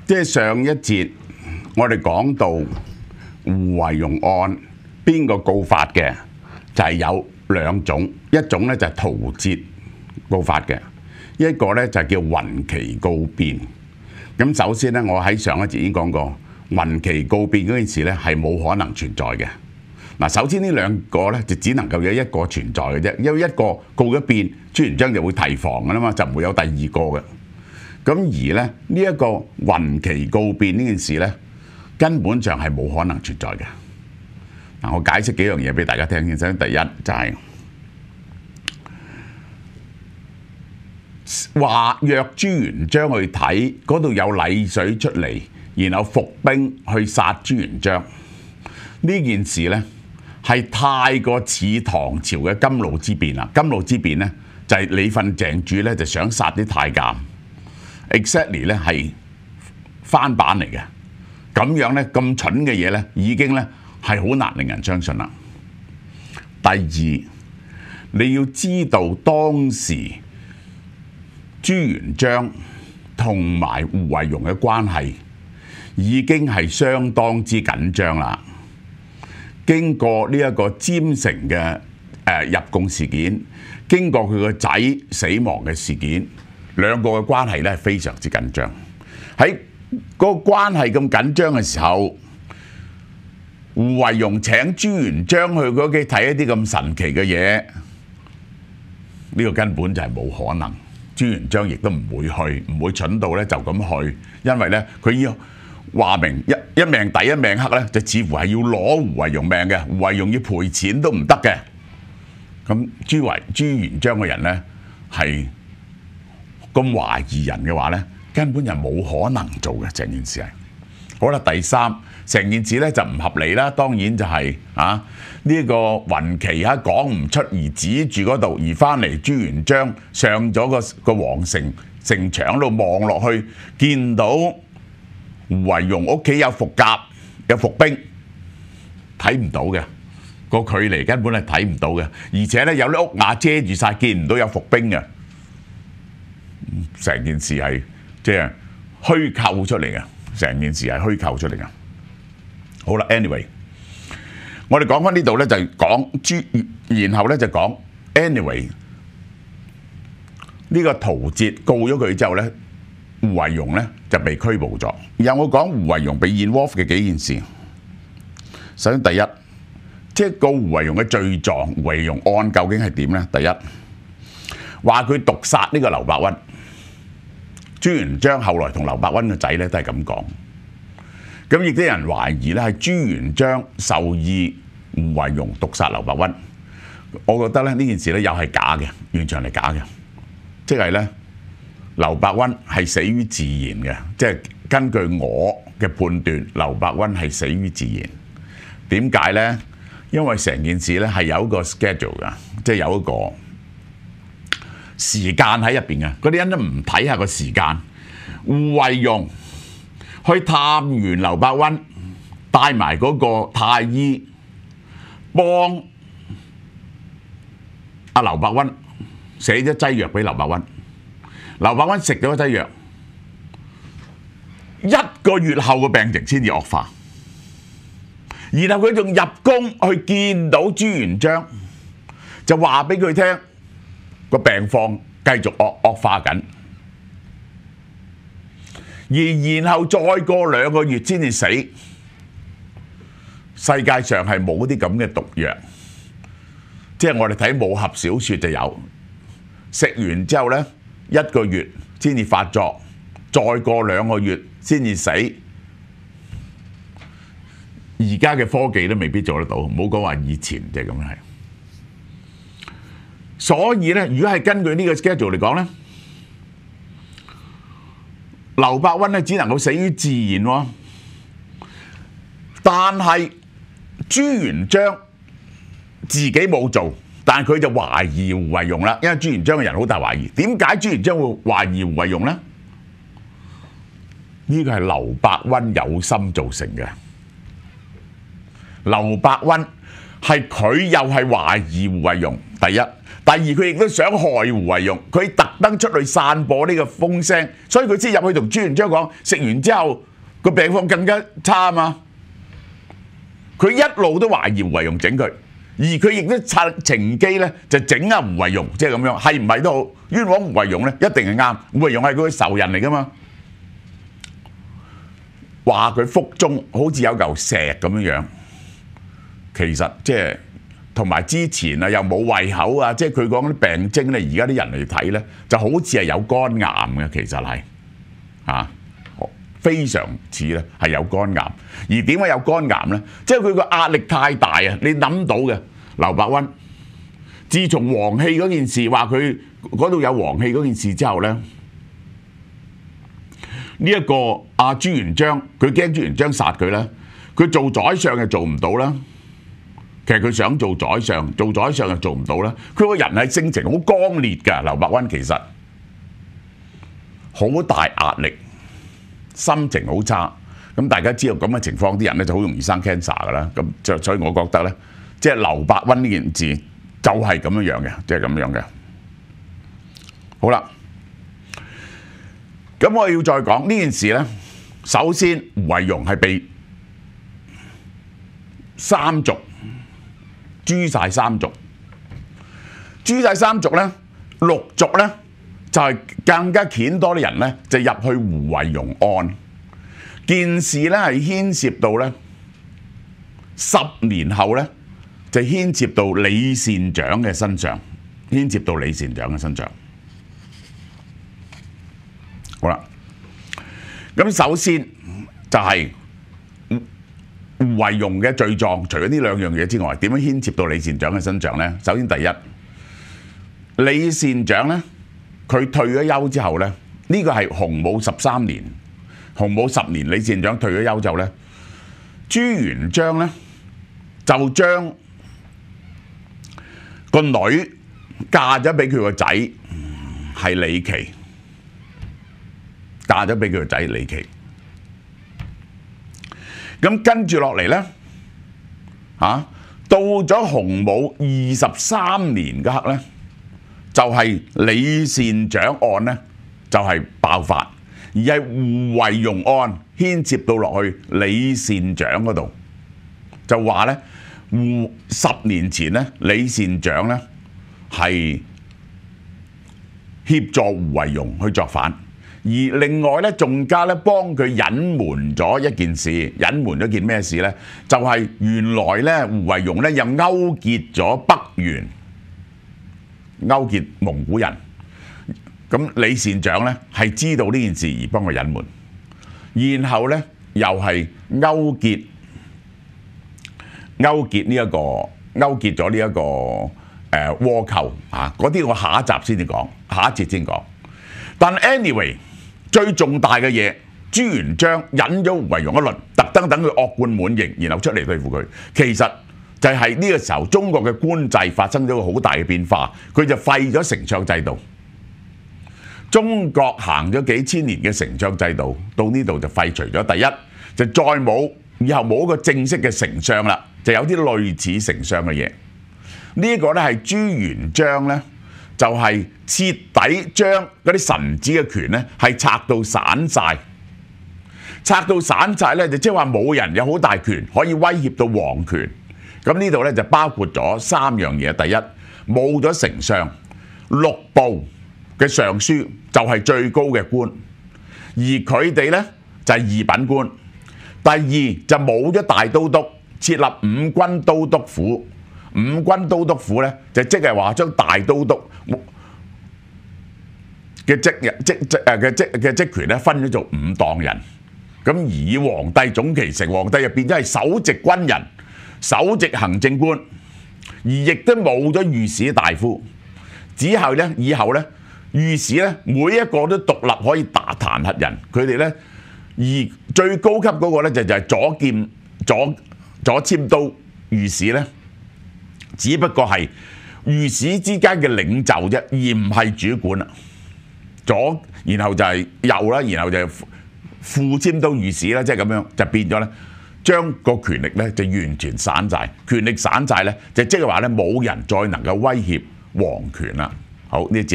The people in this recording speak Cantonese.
即係上一節我哋講到胡惟庸案邊個告發嘅，就係有兩種，一種咧就係陶喆告發嘅，一個咧就叫雲奇告變。咁首先咧，我喺上一節已經講過，雲奇告變嗰件事咧係冇可能存在嘅。嗱，首先呢兩個咧就只能夠有一個存在嘅啫，因為一個告咗變，朱元璋就會提防㗎啦嘛，就唔會有第二個嘅。咁而咧呢一個雲奇告變呢件事咧，根本上係冇可能存在嘅。嗱，我解釋幾樣嘢俾大家聽先。首先第一就係話約朱元璋去睇嗰度有麗水出嚟，然後伏兵去殺朱元璋呢件事呢，係太過似唐朝嘅甘露之變啦。甘露之變呢，就係李訓鄭注呢，就想殺啲太監 ，exactly 呢係翻版嚟嘅。咁樣呢，咁蠢嘅嘢呢，已經呢係好難令人相信啦。第二，你要知道當時朱元璋同埋胡惟庸嘅關係已經係相當之緊張啦。經過呢一個占城嘅入貢事件，經過佢個仔死亡嘅事件，兩個嘅關係咧係非常之緊張。喺嗰個關係咁緊張嘅時候，胡惟庸請朱元璋去佢屋企睇一啲咁神奇嘅嘢，呢個根本就係冇可能。朱元璋亦都唔會去，唔會蠢到咧就咁去，因為咧佢要話明一命抵一命克咧，就似乎係要攞胡惟庸命嘅，胡惟庸要賠錢都唔得嘅。咁朱元璋嘅人咧係咁懷疑人嘅話咧，根本就冇可能做嘅成件事係。好啦，第三，成件事咧就唔合理啦。當然就係呢個雲奇講唔出而指住嗰度，而翻嚟朱元璋上咗個皇城城牆度望落去，見到胡惟庸屋企有伏甲有伏兵，睇唔到嘅，個距離根本係睇唔到嘅，而且咧有啲屋瓦遮住晒，見唔到有伏兵嘅。成件事係即係虛構出嚟嘅，成件事係虛構出嚟嘅。好啦 ，anyway， 我哋講翻呢度咧就講然後咧就講 anyway 呢個陶喆告咗佢之後咧，胡惟庸咧就被拘捕咗。然後我講胡惟庸被 involve 嘅幾件事。首先第一，即係告胡惟庸嘅罪狀，胡惟庸案究竟係點咧？第一，話佢毒殺呢個劉伯溫。朱元璋後來同劉伯溫個仔咧都係咁講。咁亦都有人懷疑咧係朱元璋授意胡惟庸毒殺劉伯溫。我覺得咧呢件事咧又係假嘅，完全係假嘅。即係咧劉伯溫係死於自然嘅，即係根據我嘅判斷，劉伯溫係死於自然。點解咧？因為成件事咧係有一個 schedule 㗎，即係有一個時間喺入邊嘅。嗰啲人都唔睇下個時間。胡惟庸去探完劉伯溫，帶埋嗰個太醫幫阿劉伯溫寫咗劑藥俾劉伯溫。劉伯溫食咗劑藥，1個月後個病情先至惡化。然後佢仲入宮去見到朱元璋，就話俾佢聽個病況繼續惡化緊。然後再過2個月先至死。世界上係冇啲咁嘅毒藥，即係我哋睇武俠小説就有，食完之後呢，1個月先至發作，再過2個月先至死。而家嘅科技都未必做得到，唔好講話以前就係咁樣係。所以呢，如果係根據呢個 schedule 嚟講呢，劉伯溫咧只能夠死於自然喎。但係朱元璋自己冇做，但係佢就懷疑胡惟庸啦，因為朱元璋嘅人好大懷疑。點解朱元璋會懷疑胡惟庸呢？呢個係劉伯溫有心造成嘅。劉伯溫係佢又係懷疑胡惟庸。 第一，第二佢亦都想害胡惟庸，佢特登出去散播呢個風聲，所以佢先入去同朱元璋講，食完之後個病況更加差啊嘛。佢一路都懷疑胡惟庸整佢，而佢亦都趁乘機咧就整胡惟庸，即係咁樣，係唔係都好冤枉胡惟庸咧，一定係啱。胡惟庸係佢嘅仇人嚟噶嘛，話佢腹中好似有嚿石咁樣，其實即係同埋之前啊又冇胃口啊，即係佢講啲病徵咧，而家啲人嚟睇咧就好似係有肝癌嘅，其實係啊。非常似咧係有肝癌，而點解有肝癌呢？即係佢個壓力太大啊！你諗到嘅劉伯溫，自從黃氣嗰件事話佢嗰度有黃氣嗰件事之後呢，呢一個朱元璋佢驚朱元璋殺佢咧，佢做宰相又做唔到啦。其實佢想做宰相，做宰相又做唔到啦。佢個人係性情好剛烈㗎，劉伯溫其實好大壓力。心情好差，咁大家知道咁嘅情況，啲人咧就好容易生 cancer 㗎啦。咁就所以我覺得咧，即係劉伯溫呢件事就係咁樣嘅，即係咁樣嘅。好啦，咁我要再講呢件事咧。首先，胡惟庸係被三族誅晒三族，誅晒三族咧，六族咧。就係更加遣多啲人咧，就入去胡惟庸案。件事咧係牽涉到咧10年後咧，就牽涉到李善長嘅身上，牽涉到李善長嘅身上。好啦，咁首先就係胡惟庸嘅罪狀，除咗呢兩樣嘢之外，點樣牽涉到李善長嘅身上咧？首先第一，李善長咧。佢退咗休之後咧，呢個係洪武13年，洪武10年，李善長退咗休之後咧，朱元璋咧就將個女嫁咗俾佢個仔係李琦，嫁咗俾佢個仔李琦。咁跟住落嚟咧，到咗洪武23年嗰刻咧。就係李善長案咧，就係爆發，而係胡惟庸案牽涉到落去李善長嗰度，就話咧10年前咧，李善長咧係協助胡惟庸去作反，而另外咧仲加咧幫佢隱瞞咗一件事，隱瞞咗件咩事咧？就係原來咧胡惟庸咧又勾結咗北元。勾結蒙古人，咁李善長咧係知道呢件事而幫佢隱瞞，然後咧又係勾結咗呢一個倭寇啊！嗰啲我下一集先至講，下一節先講。但 anyway 最重大嘅嘢，朱元璋引咗胡惟庸一輪，特登等佢惡貫滿盈，然後出嚟對付佢。其實就係呢個時候，中國嘅官制發生咗個好大嘅變化，佢就廢咗丞相制度。中國行咗幾千年嘅丞相制度，到呢度就廢除咗。第一就再冇，以後冇一個正式嘅丞相啦，就有啲類似丞相嘅嘢。呢個咧係朱元璋咧，就係徹底將嗰啲臣子嘅權咧係拆到散晒。拆到散晒咧，就即係話冇人有好大權可以威脅到皇權。咁呢度咧就包括咗3樣嘢。第一，冇咗丞相，6部嘅尚書就係最高嘅官，而佢哋咧就係二品官。第二就冇咗大都督，設立五軍都督府。五軍都督府咧就即係話將大都督嘅職權咧分咗做5檔人。咁以皇帝總其成，皇帝就變咗係首席軍人、首席行政官，而亦都冇咗御史大夫。以後咧，御史咧每一個都獨立可以彈劾人。佢哋咧，而最高級嗰個咧就係左簽都御史咧，只不過係御史之間嘅領袖啫，而唔係主管啦。然後就係右啦，然後就係副簽都御史啦，即係咁樣就變咗咧，將個權力咧就完全散晒。權力散晒咧，就即係話咧冇人再能夠威脅皇權啦。好，呢節